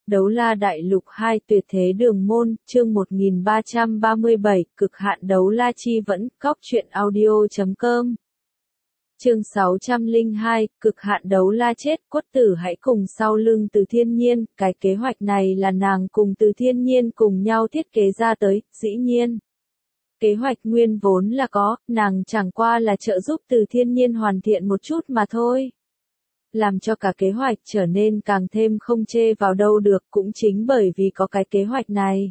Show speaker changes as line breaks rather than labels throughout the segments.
Đấu La Đại Lục 2 Tuyệt Thế Đường Môn, chương 1337, Cực hạn Đấu La Chi Vẫn, Cóc truyện audio.com. Chương 602, Cực hạn Đấu La chết, Quất Tử hãy cùng sau lưng Từ Thiên Nhiên, cái kế hoạch này là nàng cùng Từ Thiên Nhiên cùng nhau thiết kế ra tới, dĩ nhiên. Kế hoạch nguyên vốn là có, nàng chẳng qua là trợ giúp Từ Thiên Nhiên hoàn thiện một chút mà thôi. Làm cho cả kế hoạch trở nên càng thêm không chê vào đâu được cũng chính bởi vì có cái kế hoạch này.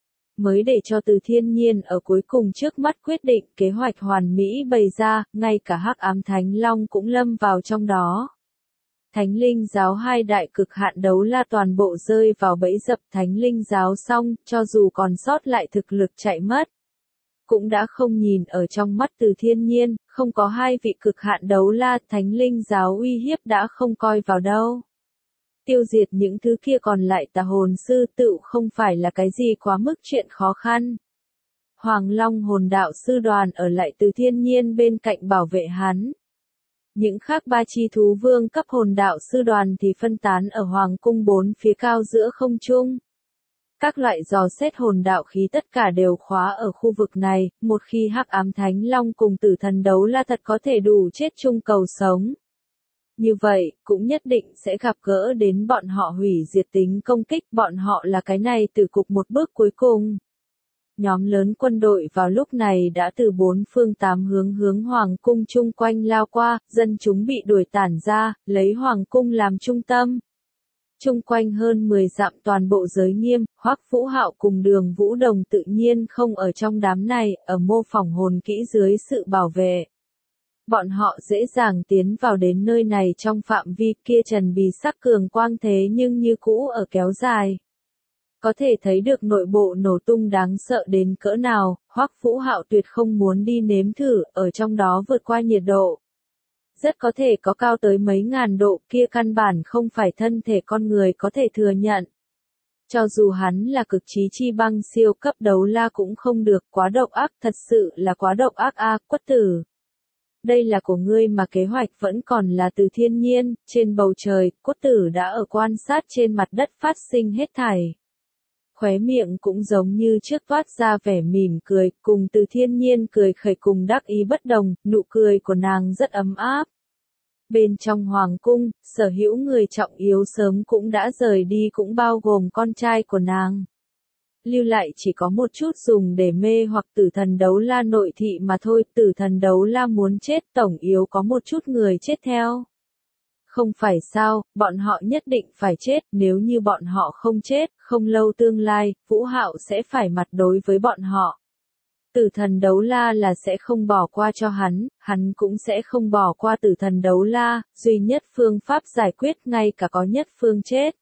Mới để cho Từ Thiên Nhiên ở cuối cùng trước mắt quyết định kế hoạch hoàn mỹ bày ra, ngay cả Hắc Ám Thánh Long cũng lâm vào trong đó. Thánh Linh Giáo hai đại cực hạn đấu la toàn bộ rơi vào bẫy dập Thánh Linh Giáo xong, cho dù còn sót lại thực lực chạy mất. Cũng đã không nhìn ở trong mắt Từ Thiên Nhiên, không có hai vị cực hạn đấu la, Thánh Linh Giáo uy hiếp đã không coi vào đâu. Tiêu diệt những thứ kia còn lại tà hồn sư tựu không phải là cái gì quá mức chuyện khó khăn. Hoàng Long hồn đạo sư đoàn ở lại Từ Thiên Nhiên bên cạnh bảo vệ hắn. Những khác ba chi thú vương cấp hồn đạo sư đoàn thì phân tán ở Hoàng cung bốn phía cao giữa không trung. Các loại dò xét hồn đạo khí tất cả đều khóa ở khu vực này, một khi Hắc Ám Thánh Long cùng Tử Thần Đấu La thật có thể đủ chết chung cầu sống. Như vậy, cũng nhất định sẽ gặp gỡ đến bọn họ hủy diệt tính công kích, bọn họ là cái này từ cục một bước cuối cùng. Nhóm lớn quân đội vào lúc này đã từ bốn phương tám hướng Hoàng cung chung quanh lao qua, dân chúng bị đuổi tản ra, lấy Hoàng cung làm trung tâm. Chung quanh hơn 10 dặm toàn bộ giới nghiêm, Hoắc Vũ Hạo cùng Đường Vũ Đồng tự nhiên không ở trong đám này, ở mô phỏng hồn kỹ dưới sự bảo vệ. Bọn họ dễ dàng tiến vào đến nơi này trong phạm vi kia trần bì sắc cường quang thế nhưng như cũ ở kéo dài. Có thể thấy được nội bộ nổ tung đáng sợ đến cỡ nào, Hoắc Vũ Hạo tuyệt không muốn đi nếm thử, ở trong đó vượt qua nhiệt độ. Rất có thể có cao tới mấy ngàn độ kia căn bản không phải thân thể con người có thể thừa nhận. Cho dù hắn là cực trí chi băng siêu cấp đấu la cũng không được, quá độc ác, thật sự là quá độc ác a, Quất Tử. Đây là của ngươi mà kế hoạch vẫn còn là Từ Thiên Nhiên, trên bầu trời, Quất Tử đã ở quan sát trên mặt đất phát sinh hết thảy. Khóe miệng cũng giống như trước toát ra vẻ mỉm cười, cùng Từ Thiên Nhiên cười khẩy cùng đắc ý bất đồng, nụ cười của nàng rất ấm áp. Bên trong hoàng cung, sở hữu người trọng yếu sớm cũng đã rời đi cũng bao gồm con trai của nàng. Lưu lại chỉ có một chút dùng để mê hoặc Tử Thần Đấu La nội thị mà thôi, Tử Thần Đấu La muốn chết tổng yếu có một chút người chết theo. Không phải sao, bọn họ nhất định phải chết, nếu như bọn họ không chết, không lâu tương lai, Vũ Hạo sẽ phải mặt đối với bọn họ. Tử Thần Đấu La là sẽ không bỏ qua cho hắn cũng sẽ không bỏ qua Tử Thần Đấu La, duy nhất phương pháp giải quyết ngay cả có nhất phương chết.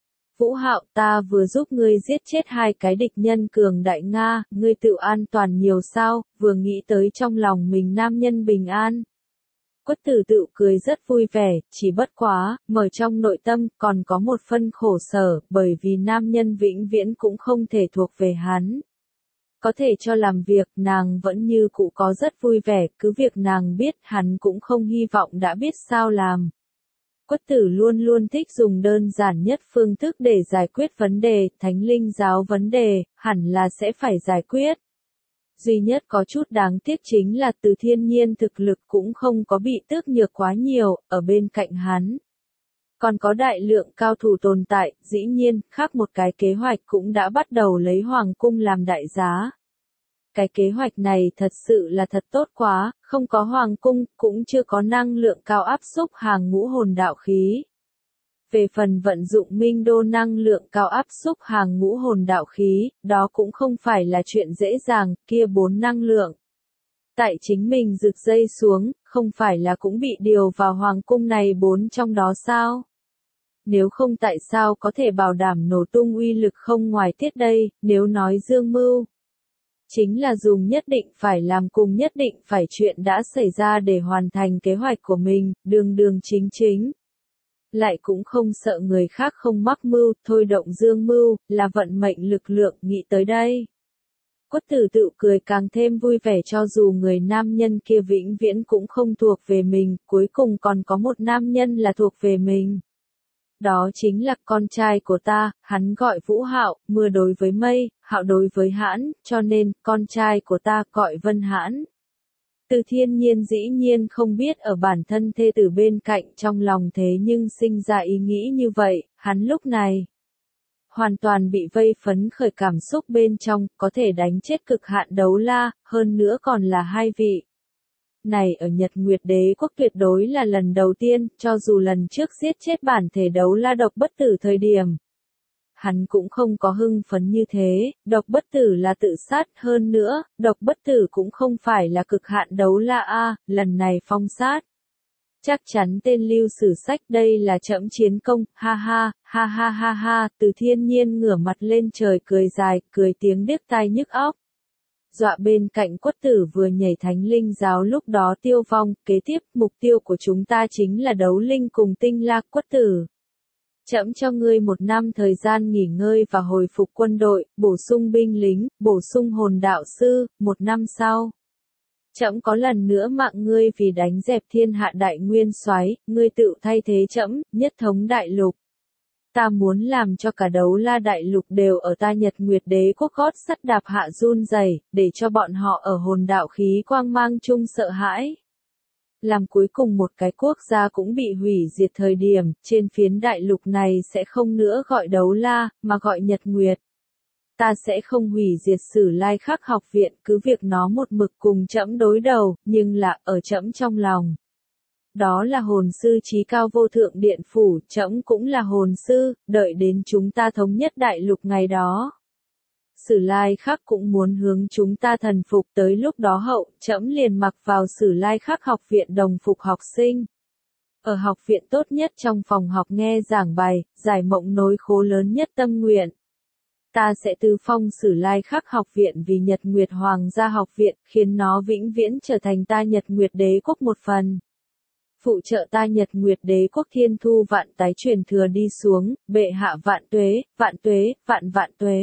Vũ Hạo, ta vừa giúp ngươi giết chết hai cái địch nhân cường đại Nga, ngươi tự an toàn nhiều sao, vừa nghĩ tới trong lòng mình nam nhân bình an. Quất Tử tự cười rất vui vẻ, chỉ bất quá, mở trong nội tâm còn có một phân khổ sở, bởi vì nam nhân vĩnh viễn cũng không thể thuộc về hắn. Có thể cho làm việc, nàng vẫn như cũ có rất vui vẻ, cứ việc nàng biết hắn cũng không hy vọng đã biết sao làm. Quất Tử luôn luôn thích dùng đơn giản nhất phương thức để giải quyết vấn đề, Thánh Linh Giáo vấn đề, hẳn là sẽ phải giải quyết. Duy nhất có chút đáng tiếc chính là Từ Thiên Nhiên thực lực cũng không có bị tước nhược quá nhiều, ở bên cạnh hắn. Còn có đại lượng cao thủ tồn tại, dĩ nhiên, khác một cái kế hoạch cũng đã bắt đầu lấy Hoàng cung làm đại giá. Cái kế hoạch này thật sự là thật tốt quá, không có Hoàng cung, cũng chưa có năng lượng cao áp xúc hàng ngũ hồn đạo khí. Về phần vận dụng minh đô năng lượng cao áp xúc hàng ngũ hồn đạo khí, đó cũng không phải là chuyện dễ dàng, kia 4 năng lượng. Tại chính mình rực dây xuống, không phải là cũng bị điều vào Hoàng cung này 4 trong đó sao? Nếu không tại sao có thể bảo đảm nổ tung uy lực không ngoài tiết đây, nếu nói dương mưu. Chính là dùng nhất định phải làm cùng nhất định phải chuyện đã xảy ra để hoàn thành kế hoạch của mình, đường chính. Lại cũng không sợ người khác không mắc mưu, thôi động dương mưu, là vận mệnh lực lượng, nghĩ tới đây. Quất Tử tự cười càng thêm vui vẻ cho dù người nam nhân kia vĩnh viễn cũng không thuộc về mình, cuối cùng còn có một nam nhân là thuộc về mình. Đó chính là con trai của ta, hắn gọi Vũ Hạo, mưa đối với mây, hạo đối với hãn, cho nên, con trai của ta gọi Vân Hãn. Từ Thiên Nhiên dĩ nhiên không biết ở bản thân thê tử bên cạnh trong lòng thế nhưng sinh ra ý nghĩ như vậy, hắn lúc này hoàn toàn bị vây phấn khởi cảm xúc bên trong, có thể đánh chết cực hạn đấu la, hơn nữa còn là hai vị. Này ở Nhật Nguyệt Đế quốc tuyệt đối là lần đầu tiên, cho dù lần trước giết chết bản thể đấu la độc bất tử thời điểm. Hắn cũng không có hưng phấn như thế, độc bất tử là tự sát, hơn nữa, độc bất tử cũng không phải là cực hạn đấu la A, lần này phong sát. Chắc chắn tên lưu sử sách đây là trẫm chiến công, ha ha, ha ha ha ha, Từ Thiên Nhiên ngửa mặt lên trời cười dài, cười tiếng điếc tai nhức óc. Dọa bên cạnh Quất Tử vừa nhảy thánh linh giáo lúc đó tiêu vong, kế tiếp mục tiêu của chúng ta chính là đấu linh cùng tinh la. Quất Tử. Trẫm cho ngươi 1 năm thời gian nghỉ ngơi và hồi phục quân đội, bổ sung binh lính, bổ sung hồn đạo sư, 1 năm sau. Trẫm có lần nữa mạng ngươi vì đánh dẹp thiên hạ đại nguyên soái, ngươi tự thay thế trẫm, nhất thống đại lục. Ta muốn làm cho cả đấu la đại lục đều ở ta Nhật Nguyệt Đế quốc gót sắt đạp hạ run rẩy, để cho bọn họ ở hồn đạo khí quang mang chung sợ hãi. Làm cuối cùng một cái quốc gia cũng bị hủy diệt thời điểm, trên phiến đại lục này sẽ không nữa gọi đấu la, mà gọi Nhật Nguyệt. Ta sẽ không hủy diệt Sử Lai Khắc học viện, cứ việc nó một mực cùng trẫm đối đầu, nhưng là ở trẫm trong lòng. Đó là hồn sư chí cao vô thượng điện phủ, trẫm cũng là hồn sư, đợi đến chúng ta thống nhất đại lục ngày đó. Sử Lai Khắc cũng muốn hướng chúng ta thần phục, tới lúc đó hậu, trẫm liền mặc vào Sử Lai Khắc học viện đồng phục học sinh. Ở học viện tốt nhất trong phòng học nghe giảng bài, giải mộng nối khố lớn nhất tâm nguyện. Ta sẽ tư phong Sử Lai Khắc học viện vì Nhật Nguyệt Hoàng gia học viện, khiến nó vĩnh viễn trở thành ta Nhật Nguyệt Đế quốc một phần. Phụ trợ ta Nhật Nguyệt Đế quốc thiên thu vạn tái truyền thừa đi xuống, bệ hạ vạn tuế, vạn tuế, vạn vạn tuế.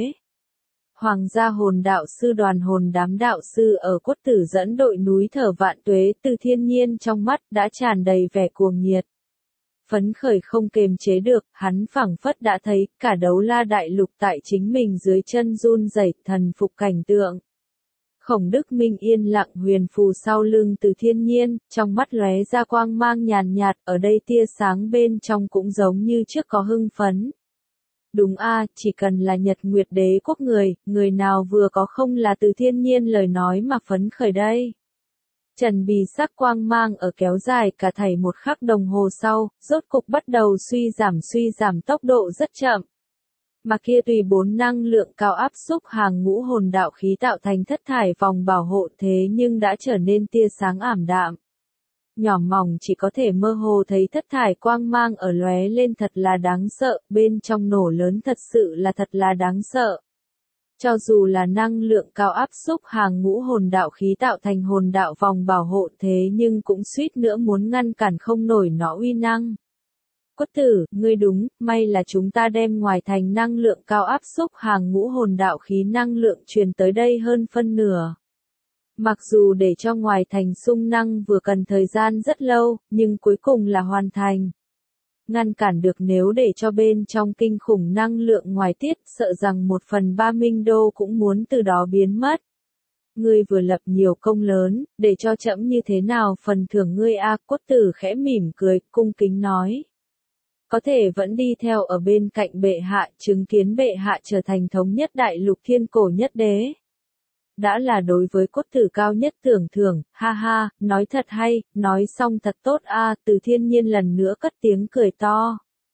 Hoàng gia hồn đạo sư đoàn hồn đám đạo sư ở Quất Tử dẫn đội núi thở vạn tuế. Từ Thiên Nhiên trong mắt đã tràn đầy vẻ cuồng nhiệt. Phấn khởi không kềm chế được, hắn phảng phất đã thấy cả đấu la đại lục tại chính mình dưới chân run rẩy, thần phục cảnh tượng. Khổng Đức Minh yên lặng huyền phù sau lưng Từ Thiên Nhiên, trong mắt lóe ra quang mang nhàn nhạt, ở đây tia sáng bên trong cũng giống như trước có hưng phấn. Đúng a, chỉ cần là Nhật Nguyệt Đế quốc người nào vừa có không là Từ Thiên Nhiên lời nói mà phấn khởi đây. Trần bì sắc quang mang ở kéo dài cả thảy 1 khắc đồng hồ sau, rốt cục bắt đầu suy giảm tốc độ rất chậm. Mà kia tùy 4 năng lượng cao áp xúc hàng ngũ hồn đạo khí tạo thành thất thải vòng bảo hộ thế nhưng đã trở nên tia sáng ảm đạm. Nhỏ mỏng chỉ có thể mơ hồ thấy thất thải quang mang ở lóe lên thật là đáng sợ, bên trong nổ lớn thật sự là thật là đáng sợ. Cho dù là năng lượng cao áp xúc hàng ngũ hồn đạo khí tạo thành hồn đạo vòng bảo hộ thế nhưng cũng suýt nữa muốn ngăn cản không nổi nó uy năng. Quất Tử, ngươi đúng, may là chúng ta đem ngoài thành năng lượng cao áp xúc hàng ngũ hồn đạo khí năng lượng truyền tới đây hơn phân nửa. Mặc dù để cho ngoài thành xung năng vừa cần thời gian rất lâu, nhưng cuối cùng là hoàn thành. Ngăn cản được nếu để cho bên trong kinh khủng năng lượng ngoài tiết, sợ rằng 1/3 Minh Đô cũng muốn từ đó biến mất. Ngươi vừa lập nhiều công lớn, để cho trẫm như thế nào phần thưởng ngươi a? Quất Tử khẽ mỉm cười, cung kính nói. Có thể vẫn đi theo ở bên cạnh bệ hạ, chứng kiến bệ hạ trở thành thống nhất đại lục thiên cổ nhất đế. Đã là đối với Quất Tử cao nhất tưởng thưởng, ha ha, nói thật hay, nói xong thật tốt a. Từ Thiên Nhiên lần nữa cất tiếng cười to.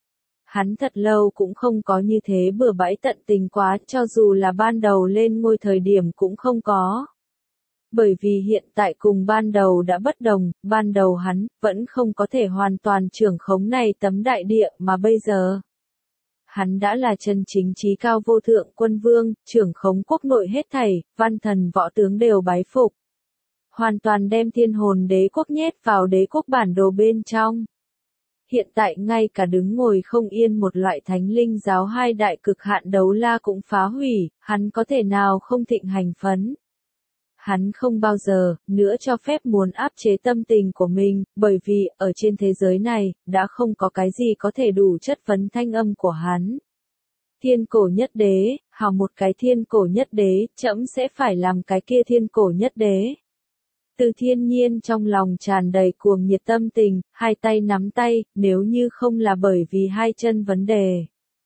Hắn thật lâu cũng không có như thế bừa bãi tận tình quá, cho dù là ban đầu lên ngôi thời điểm cũng không có. Bởi vì hiện tại cùng ban đầu đã bất đồng, ban đầu hắn vẫn không có thể hoàn toàn trưởng khống này tấm đại địa mà bây giờ. Hắn đã là chân chính chí cao vô thượng quân vương, trưởng khống quốc nội hết thảy, văn thần võ tướng đều bái phục. Hoàn toàn đem thiên hồn đế quốc nhét vào đế quốc bản đồ bên trong. Hiện tại ngay cả đứng ngồi không yên một loại thánh linh giáo 2 đại cực hạn đấu la cũng phá hủy, hắn có thể nào không thịnh hành phấn. hắn không bao giờ nữa cho phép muốn áp chế tâm tình của mình, bởi vì, ở trên thế giới này, đã không có cái gì có thể đủ chất vấn thanh âm của hắn. Thiên cổ nhất đế, hào một cái thiên cổ nhất đế, trẫm sẽ phải làm cái kia thiên cổ nhất đế. Từ Thiên Nhiên trong lòng tràn đầy cuồng nhiệt tâm tình, hai tay nắm tay, nếu như không là bởi vì hai chân vấn đề.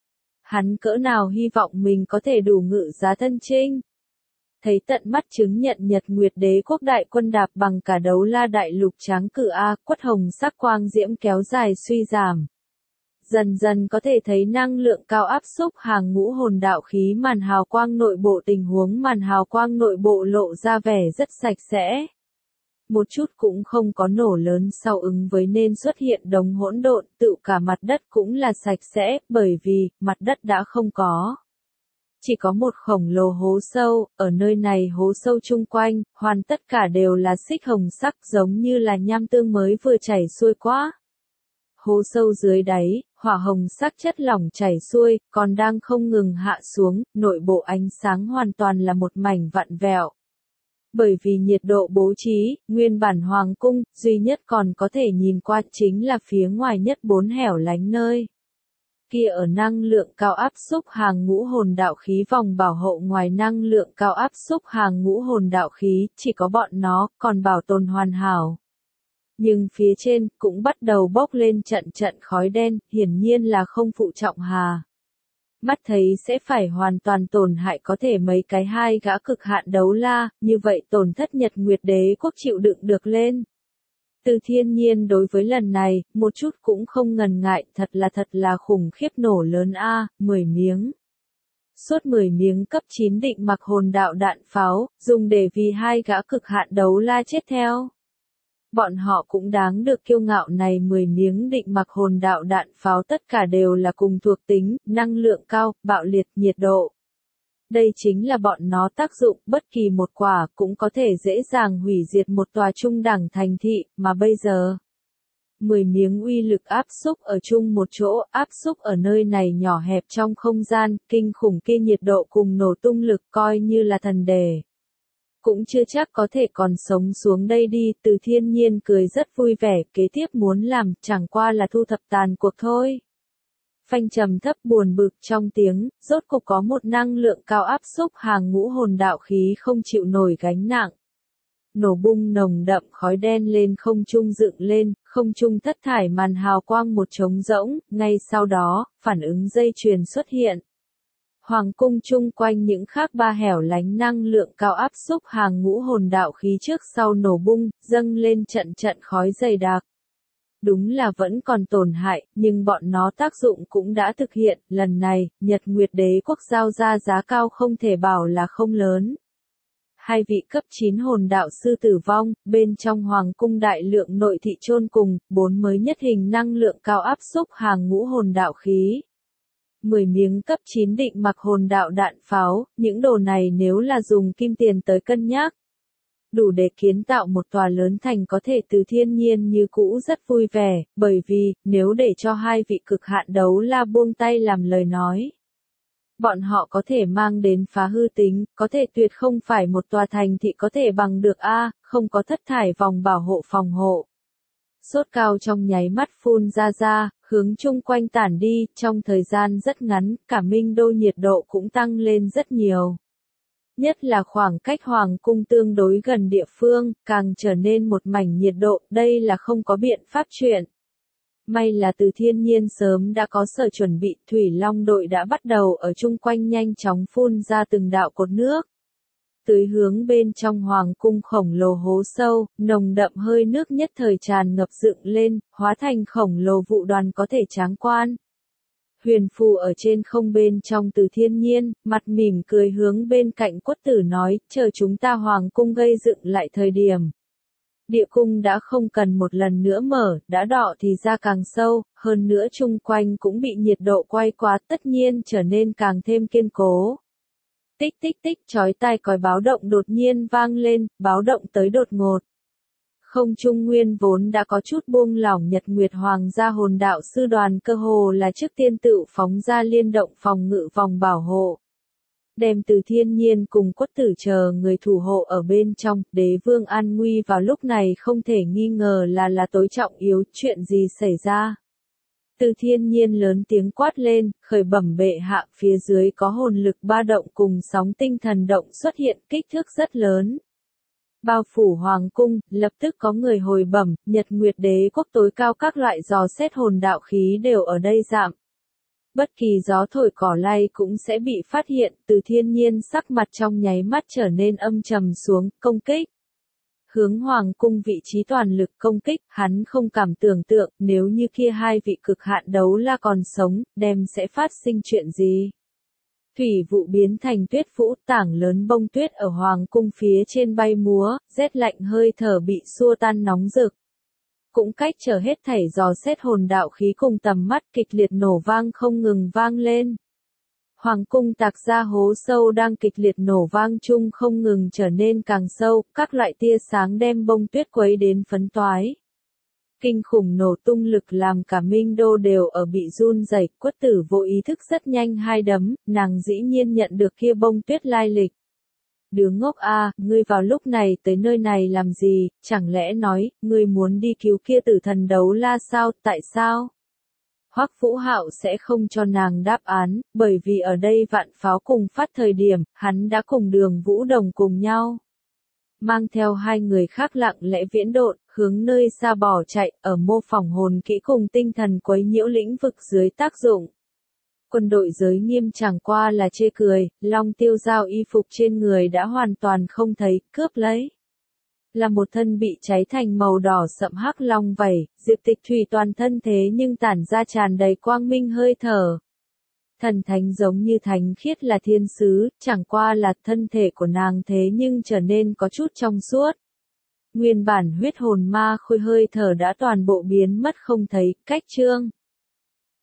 Hắn cỡ nào hy vọng mình có thể đủ ngự giá thân chinh. Thấy tận mắt chứng nhận Nhật Nguyệt Đế quốc đại quân đạp bằng cả đấu la đại lục tráng cự A, quất hồng sắc quang diễm kéo dài suy giảm. Dần dần có thể thấy năng lượng cao áp xúc hàng ngũ hồn đạo khí màn hào quang nội bộ, tình huống màn hào quang nội bộ lộ ra vẻ rất sạch sẽ. Một chút cũng không có nổ lớn sau ứng với nên xuất hiện đống hỗn độn, tự cả mặt đất cũng là sạch sẽ, bởi vì, mặt đất đã không có. Chỉ có một khổng lồ hố sâu, ở nơi này hố sâu chung quanh, hoàn tất cả đều là xích hồng sắc giống như là nham tương mới vừa chảy xuôi qua. Hố sâu dưới đáy, hỏa hồng sắc chất lỏng chảy xuôi, còn đang không ngừng hạ xuống, nội bộ ánh sáng hoàn toàn là một mảnh vặn vẹo. Bởi vì nhiệt độ bố trí, nguyên bản hoàng cung, duy nhất còn có thể nhìn qua chính là phía ngoài nhất bốn hẻo lánh nơi. Kia ở năng lượng cao áp xúc hàng ngũ hồn đạo khí vòng bảo hộ ngoài năng lượng cao áp xúc hàng ngũ hồn đạo khí, chỉ có bọn nó, còn bảo tồn hoàn hảo. Nhưng phía trên, cũng bắt đầu bốc lên trận trận khói đen, hiển nhiên là không phụ trọng hà. Mắt thấy sẽ phải hoàn toàn tổn hại có thể mấy cái hai gã cực hạn đấu la, như vậy tổn thất Nhật Nguyệt Đế quốc chịu đựng được lên. Từ Thiên Nhiên đối với lần này, một chút cũng không ngần ngại, thật là khủng khiếp nổ lớn a, 10 miếng. Suốt 10 miếng cấp 9 định mặc hồn đạo đạn pháo, dùng để vì hai gã cực hạn đấu la chết theo. Bọn họ cũng đáng được kiêu ngạo này 10 miếng định mặc hồn đạo đạn pháo tất cả đều là cùng thuộc tính, năng lượng cao, bạo liệt, nhiệt độ. Đây chính là bọn nó tác dụng, bất kỳ một quả cũng có thể dễ dàng hủy diệt một tòa trung đẳng thành thị, mà bây giờ 10 miếng uy lực áp xúc ở chung một chỗ, áp xúc ở nơi này nhỏ hẹp trong không gian, kinh khủng kia nhiệt độ cùng nổ tung lực coi như là thần đề. Cũng chưa chắc có thể còn sống xuống đây đi, Từ Thiên Nhiên cười rất vui vẻ, kế tiếp muốn làm, chẳng qua là thu thập tàn cuộc thôi. Phanh trầm thấp buồn bực trong tiếng, rốt cục có một năng lượng cao áp xúc hàng ngũ hồn đạo khí không chịu nổi gánh nặng. Nổ bung nồng đậm khói đen lên không trung dựng lên, không trung thất thải màn hào quang một trống rỗng, ngay sau đó, phản ứng dây chuyền xuất hiện. Hoàng cung chung quanh những khác ba hẻo lánh năng lượng cao áp xúc hàng ngũ hồn đạo khí trước sau nổ bung, dâng lên trận trận khói dày đặc. Đúng là vẫn còn tổn hại, nhưng bọn nó tác dụng cũng đã thực hiện, lần này, Nhật Nguyệt Đế quốc giao ra giá cao không thể bảo là không lớn. Hai vị cấp 9 hồn đạo sư tử vong, bên trong hoàng cung đại lượng nội thị chôn cùng, 4 mới nhất hình năng lượng cao áp xúc hàng ngũ hồn đạo khí. 10 miếng cấp 9 định mặc hồn đạo đạn pháo, những đồ này nếu là dùng kim tiền tới cân nhắc, đủ để kiến tạo một tòa lớn thành có thể. Từ Thiên Nhiên như cũ rất vui vẻ, bởi vì, nếu để cho hai vị cực hạn đấu la buông tay làm lời nói. Bọn họ có thể mang đến phá hư tính, có thể tuyệt không phải một tòa thành thị có thể bằng được a, không có thất thải vòng bảo hộ phòng hộ. Sốt cao trong nháy mắt phun ra, hướng chung quanh tản đi, trong thời gian rất ngắn, cả Minh Đô nhiệt độ cũng tăng lên rất nhiều. Nhất là khoảng cách hoàng cung tương đối gần địa phương, càng trở nên một mảnh nhiệt độ, đây là không có biện pháp chuyện. May là Từ Thiên Nhiên sớm đã có sở chuẩn bị, Thủy Long đội đã bắt đầu ở chung quanh nhanh chóng phun ra từng đạo cột nước. Tưới hướng bên trong hoàng cung khổng lồ hố sâu, nồng đậm hơi nước nhất thời tràn ngập dựng lên, hóa thành khổng lồ vụ đoàn có thể tráng quan. Huyền phù ở trên không bên trong Từ Thiên Nhiên, mặt mỉm cười hướng bên cạnh Quất Tử nói, chờ chúng ta hoàng cung gây dựng lại thời điểm. Địa cung đã không cần một lần nữa mở, đã đọ thì ra càng sâu, hơn nữa chung quanh cũng bị nhiệt độ quay quá, tất nhiên trở nên càng thêm kiên cố. Tích tích tích, chói tai còi báo động đột nhiên vang lên, báo động tới đột ngột. Không trung nguyên vốn đã có chút buông lỏng, Nhật Nguyệt Hoàng gia hồn đạo sư đoàn cơ hồ là trước tiên tự phóng ra liên động phòng ngự vòng bảo hộ. đem Từ Thiên Nhiên cùng Quất Tử chờ người thủ hộ ở bên trong, đế vương an nguy vào lúc này không thể nghi ngờ là tối trọng yếu, chuyện gì xảy ra. Từ Thiên Nhiên lớn tiếng quát lên, khởi bẩm bệ hạ, phía dưới có hồn lực ba động cùng sóng tinh thần động xuất hiện, kích thước rất lớn. Bao phủ hoàng cung, lập tức có người hồi bẩm, Nhật Nguyệt Đế quốc tối cao các loại dò xét hồn đạo khí đều ở đây giảm. Bất kỳ gió thổi cỏ lay cũng sẽ bị phát hiện, Từ Thiên Nhiên sắc mặt trong nháy mắt trở nên âm trầm xuống, công kích. Hướng hoàng cung vị trí toàn lực công kích, hắn không cảm tưởng tượng, nếu như kia hai vị cực hạn đấu la còn sống, đem sẽ phát sinh chuyện gì. Thủy vụ biến thành tuyết vũ, tảng lớn bông tuyết ở hoàng cung phía trên bay múa, rét lạnh hơi thở bị xua tan nóng rực. Cũng cách trở hết thảy dò xét hồn đạo khí cùng tầm mắt, kịch liệt nổ vang không ngừng vang lên. Hoàng cung tạc ra hố sâu đang kịch liệt nổ vang chung không ngừng trở nên càng sâu, các loại tia sáng đem bông tuyết quấy đến phấn toái. Kinh khủng nổ tung lực làm cả Minh Đô đều ở bị run rẩy. Quất Tử vô ý thức rất nhanh hai đấm, nàng dĩ nhiên nhận được kia bông tuyết lai lịch. Đứa ngốc a, ngươi vào lúc này tới nơi này làm gì, chẳng lẽ nói, ngươi muốn đi cứu kia tử thần đấu la sao, tại sao? Hoắc Vũ Hạo sẽ không cho nàng đáp án, bởi vì ở đây vạn pháo cùng phát thời điểm, hắn đã cùng Đường Vũ Đồng cùng nhau. Mang theo hai người khác lặng lẽ viễn độn, hướng nơi xa bỏ chạy, ở mô phỏng hồn kỹ cùng tinh thần quấy nhiễu lĩnh vực dưới tác dụng. Quân đội giới nghiêm chẳng qua là chê cười, Long Tiêu Giao y phục trên người đã hoàn toàn không thấy, cướp lấy. Là một thân bị cháy thành màu đỏ sậm hắc long vảy, Diệp Tịch Thủy toàn thân thế nhưng tản ra tràn đầy quang minh hơi thở. Thần thánh giống như thánh khiết là thiên sứ, chẳng qua là thân thể của nàng thế nhưng trở nên có chút trong suốt. Nguyên bản huyết hồn ma khôi hơi thở đã toàn bộ biến mất không thấy, cách chương.